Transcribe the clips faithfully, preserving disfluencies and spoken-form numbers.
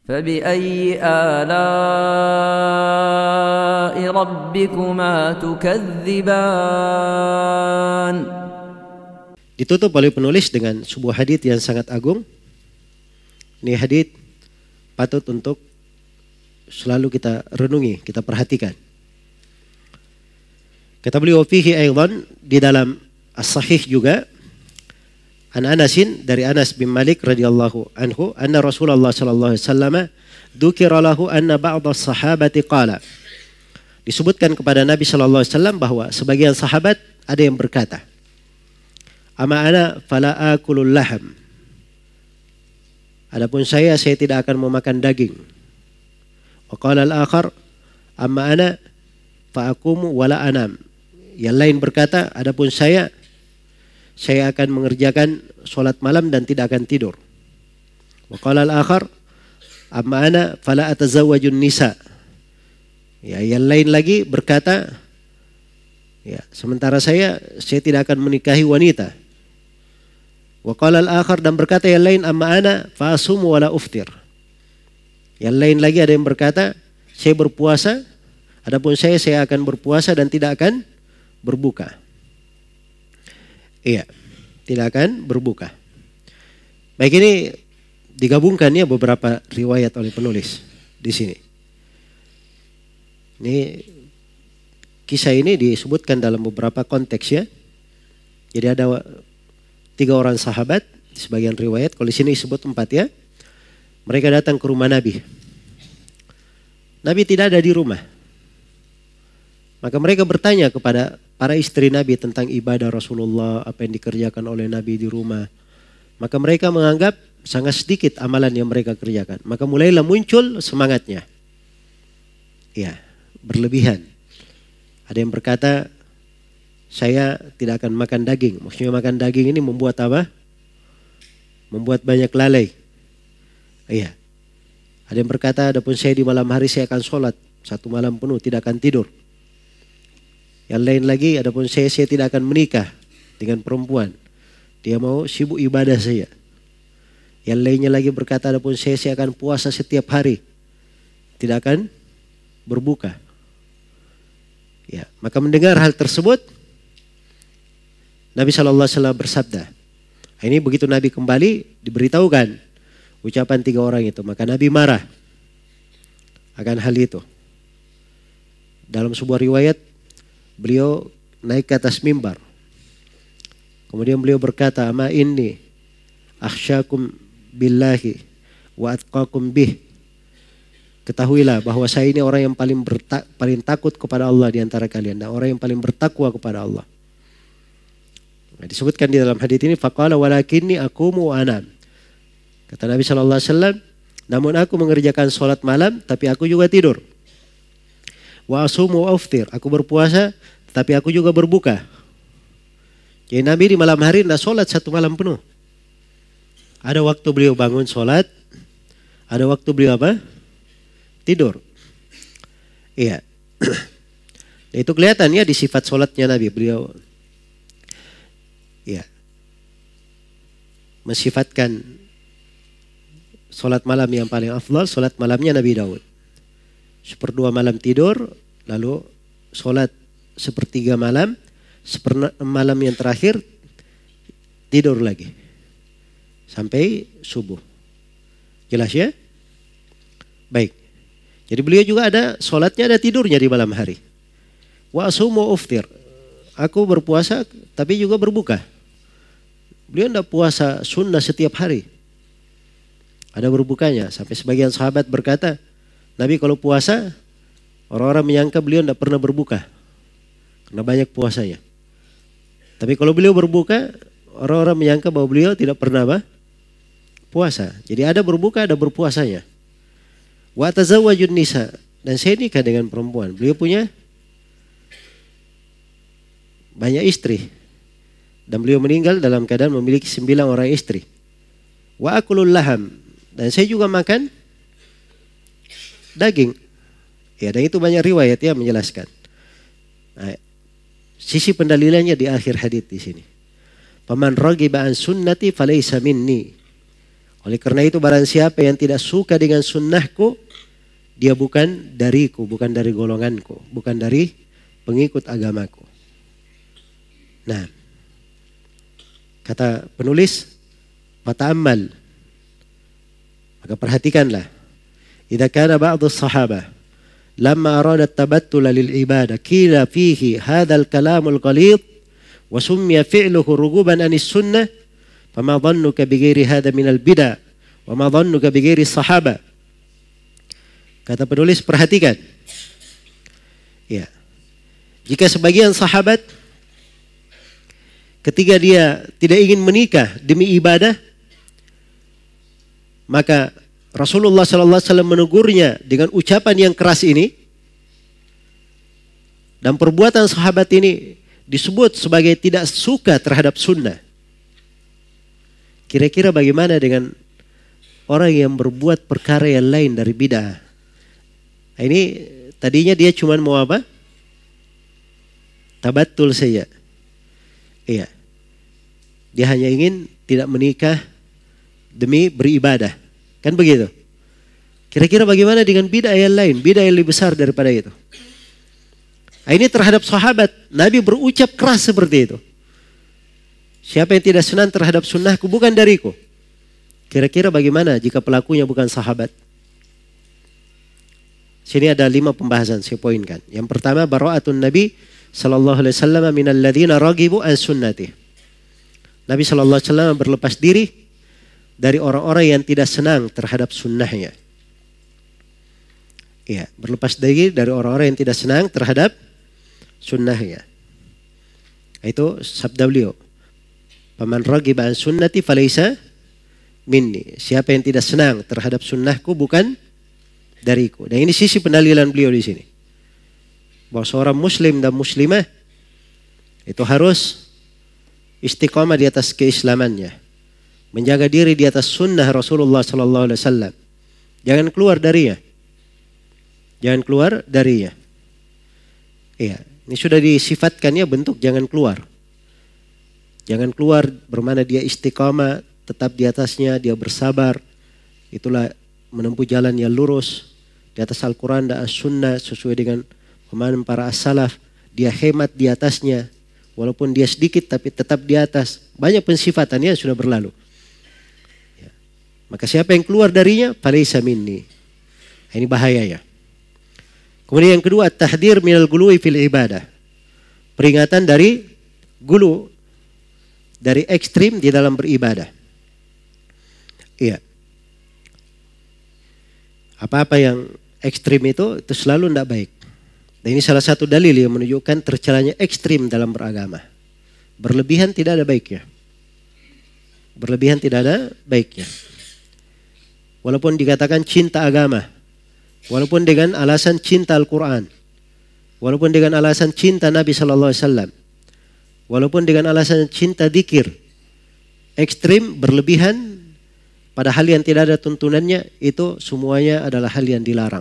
فبأي آلاء ربكما تكذبان. Ditutup oleh penulis dengan sebuah hadits yang sangat agung. Ini hadits patut untuk selalu kita renungi, kita perhatikan. Kata beliau fihi aidan, di dalam as-sahih juga, an Anasin, dari Anas bin Malik radhiyallahu anhu, anna Rasulullah sallallahu alaihi wasallam dzukira lahu anna ba'd as-sahabati qala. Disebutkan kepada Nabi sallallahu alaihi wasallam bahwa sebagian sahabat ada yang berkata, ama ana fala akulul laham. Adapun saya, saya tidak akan memakan daging. Wa qala al-akhar, amma ana fa aqumu wala anam. Yang lain berkata, adapun saya, saya akan mengerjakan solat malam dan tidak akan tidur. Wa qala al-akhar, amma ana fala atazawwajun nisa. Ya, yang lain lagi berkata, ya, sementara saya, saya tidak akan menikahi wanita. Wa qala al-akhar, dan berkata yang lain, amma ana fa asumu wala uftir. Yang lain lagi ada yang berkata, saya berpuasa, adapun saya, saya akan berpuasa dan tidak akan berbuka. Iya, tidak akan berbuka. Baik, ini digabungkan ya beberapa riwayat oleh penulis di sini. Ini kisah ini disebutkan dalam beberapa konteks ya. Jadi ada tiga orang sahabat di sebagian riwayat, kalau di sini disebut empat ya. Mereka datang ke rumah Nabi. Nabi tidak ada di rumah. Maka mereka bertanya kepada para istri Nabi tentang ibadah Rasulullah, apa yang dikerjakan oleh Nabi di rumah. Maka mereka menganggap sangat sedikit amalan yang mereka kerjakan. Maka mulailah muncul semangatnya. Ya, berlebihan. Ada yang berkata, saya tidak akan makan daging. Maksudnya makan daging ini membuat apa? Membuat banyak lalai. Iya. Ada yang berkata, adapun saya di malam hari saya akan sholat satu malam penuh, tidak akan tidur. Yang lain lagi, adapun saya, saya tidak akan menikah dengan perempuan. Dia mau sibuk ibadah saya. Yang lainnya lagi berkata, adapun saya, saya akan puasa setiap hari. Tidak akan berbuka. Ya, maka mendengar hal tersebut, Nabi shallallahu alaihi wasallam bersabda. Ini begitu Nabi kembali, diberitahukan ucapan tiga orang itu. Maka Nabi marah akan hal itu. Dalam sebuah riwayat, beliau naik ke atas mimbar. Kemudian beliau berkata, ama inni akhsyakum billahi wa atqakum bih. Ketahuilah bahwa saya ini orang yang paling berta- paling takut kepada Allah di antara kalian, dan orang yang paling bertakwa kepada Allah. Nah, disebutkan di dalam hadits ini, faqala walakinni aqumu wa anam. Kata Nabi sallallahu alaihi wasallam, namun aku mengerjakan salat malam tapi aku juga tidur. Wa asumu wa uftir, aku berpuasa tapi aku juga berbuka. Jadi Nabi di malam hari tidak sholat satu malam penuh. Ada waktu beliau bangun sholat, ada waktu beliau apa? Tidur. Iya. Itu kelihatan ya di sifat sholatnya Nabi. Beliau ya mensifatkan sholat malam yang paling afdal, sholat malamnya Nabi Daud. Seperdua malam tidur, lalu sholat sepertiga malam, sepermalam yang terakhir tidur lagi sampai subuh. Jelas ya? Baik. Jadi beliau juga ada sholatnya, ada tidurnya di malam hari. Wa asumu uftir, aku berpuasa tapi juga berbuka. Beliau tidak puasa sunnah setiap hari, ada berbukanya. Sampai sebagian sahabat berkata, Nabi kalau puasa, orang-orang menyangka beliau tidak pernah berbuka karena banyak puasanya. Tapi kalau beliau berbuka, orang-orang menyangka bahwa beliau tidak pernah apa? Puasa. Jadi ada berbuka, ada berpuasanya. Wa tazawwajun nisa, dan saya nikah dengan perempuan. Beliau punya banyak istri, dan beliau meninggal dalam keadaan memiliki sembilan orang istri. Wa akulul laham, dan saya juga makan daging. Ya, dan itu banyak riwayat ya menjelaskan. Nah, sisi pendalilannya di akhir hadits di sini. Faman ragiba an sunnati falaysa minni. Oleh karena itu barang siapa yang tidak suka dengan sunnahku, dia bukan dariku, bukan dari golonganku, bukan dari pengikut agamaku. Nah, kata penulis, fata'ammal, maka perhatikanlah. Idza kana ba'dhu sahabah lamma arada at-tabattul lil ibadah qila fihi hadzal kalamul ghalid wa summiya fi'luhu ruguban anis sunnah fama dhannuka bighairi hadha minal bid'ah wa ma dhannuka bighairi sahabah. Kata penulis, perhatikan. Ya. Jika sebagian sahabat ketika dia tidak ingin menikah demi ibadah, maka Rasulullah sallallahu alaihi wasallam menegurnya dengan ucapan yang keras ini, dan perbuatan sahabat ini disebut sebagai tidak suka terhadap sunnah. Kira-kira bagaimana dengan orang yang berbuat perkara yang lain dari bid'ah? Ini tadinya dia cuma mau apa? Tabattul saja. Iya. Dia hanya ingin tidak menikah demi beribadah. Kan begitu? Kira-kira bagaimana dengan bid'ah yang lain? Bid'ah yang lebih besar daripada itu. Nah, ini terhadap sahabat. Nabi berucap keras seperti itu. Siapa yang tidak senang terhadap sunnahku bukan dariku. Kira-kira bagaimana jika pelakunya bukan sahabat? Sini ada lima pembahasan saya poinkan. Yang pertama, bara'atun Nabi sallallahu alaihi wasallam minal ladzina ragibu an sunnati. Nabi sallallahu alaihi wasallam berlepas diri dari orang-orang yang tidak senang terhadap sunnahnya. Iya, berlepas diri dari orang-orang yang tidak senang terhadap sunnahnya. Itu sabda beliau. Faman ragiba an sunnati falaysa minni. Siapa yang tidak senang terhadap sunnahku bukan dariku. Dan ini sisi pendalilan beliau di sini. Bahwa seorang muslim dan muslimah itu harus istiqamah di atas keislamannya. Menjaga diri di atas sunnah Rasulullah sallallahu alaihi wasallam. Jangan keluar darinya. Jangan keluar darinya. Iya, ini sudah disifatkannya bentuk jangan keluar. Jangan keluar bermana dia istiqamah, tetap di atasnya, dia bersabar. Itulah menempuh jalan yang lurus di atas Al-Quran dan As-Sunnah sesuai dengan pemahaman para as-salaf. Dia hemat di atasnya, walaupun dia sedikit tapi tetap di atas. Banyak pensifatannya sudah berlalu. Ya. Maka siapa yang keluar darinya, falaysa minni. Ini bahayanya. Kemudian yang kedua, tahdir minal guluwi fil ibadah. Peringatan dari gulu, dari ekstrim di dalam beribadah. Iya. Apa-apa yang ekstrim itu, itu selalu tidak baik. Dan ini salah satu dalil yang menunjukkan tercelanya ekstrim dalam beragama. Berlebihan tidak ada baiknya. Berlebihan tidak ada baiknya. Walaupun dikatakan cinta agama. Walaupun dengan alasan cinta Al-Quran. Walaupun dengan alasan cinta Nabi shallallahu alaihi wasallam. Walaupun dengan alasan cinta dzikir. Ekstrim, berlebihan pada hal yang tidak ada tuntunannya, itu semuanya adalah hal yang dilarang.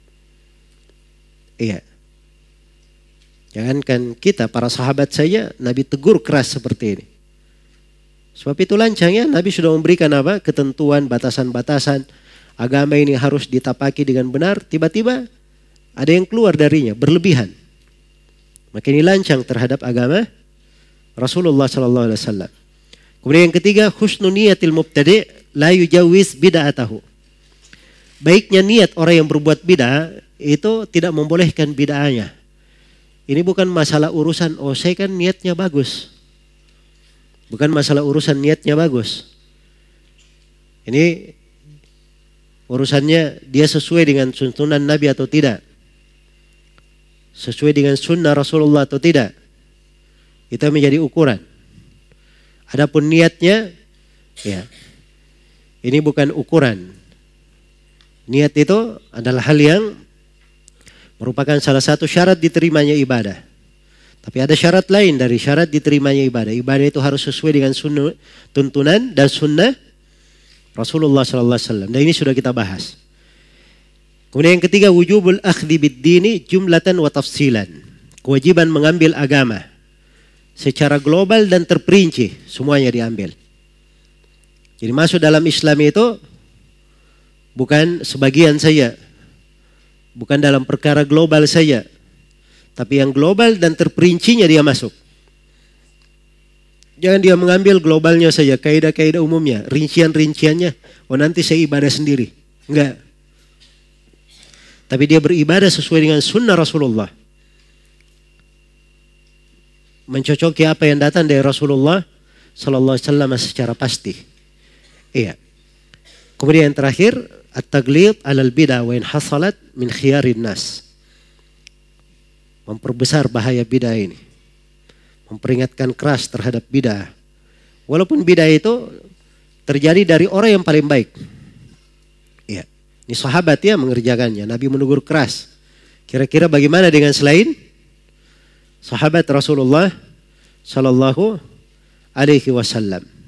Iya. Jangankan kita, para sahabat saja Nabi tegur keras seperti ini. Sebab itu lancangnya Nabi sudah memberikan apa? Ketentuan, batasan-batasan. Agama ini harus ditapaki dengan benar. Tiba-tiba ada yang keluar darinya, berlebihan. Maka ini lancang terhadap agama Rasulullah sallallahu alaihi wasallam. Kemudian yang ketiga, husnul niyatil mubtadi' la yujawiz bid'atahu. Baiknya niat orang yang berbuat bid'ah itu tidak membolehkan bid'ahnya. Ini bukan masalah urusan, oh saya kan niatnya bagus. Bukan masalah urusan niatnya bagus. Ini urusannya dia sesuai dengan tuntunan Nabi atau tidak. Sesuai dengan sunnah Rasulullah atau tidak. Itu menjadi ukuran. Adapun niatnya, ya, ini bukan ukuran. Niat itu adalah hal yang merupakan salah satu syarat diterimanya ibadah. Tapi ada syarat lain dari syarat diterimanya ibadah. Ibadah itu harus sesuai dengan sunnah, tuntunan dan sunnah Rasulullah sallallahu alaihi wasallam. Dan ini sudah kita bahas. Kemudian yang ketiga, wujubul akhdhi bid-dini jumlatan wa tafsilan. Kewajiban mengambil agama secara global dan terperinci, semuanya diambil. Jadi masuk dalam Islam itu bukan sebagian saja, bukan dalam perkara global saja, tapi yang global dan terperincinya dia masuk. Jangan dia mengambil globalnya saja, kaidah-kaidah umumnya, rincian-rinciannya, oh nanti saya ibadah sendiri. Enggak. Tapi dia beribadah sesuai dengan sunnah Rasulullah. Mencocoki apa yang datang dari Rasulullah Sallallahu Alaihi Wasallam secara pasti. Iya. Kemudian yang terakhir, at-taglid alal bid'ah wa in hasalat min khiyarin nas. Memperbesar bahaya bid'ah ini. Memperingatkan keras terhadap bid'ah. Walaupun bid'ah itu terjadi dari orang yang paling baik. Iya. Ini sahabat ya mengerjakannya. Nabi menegur keras. Kira-kira bagaimana dengan selain sahabat Rasulullah Sallallahu Alaihi Wasallam?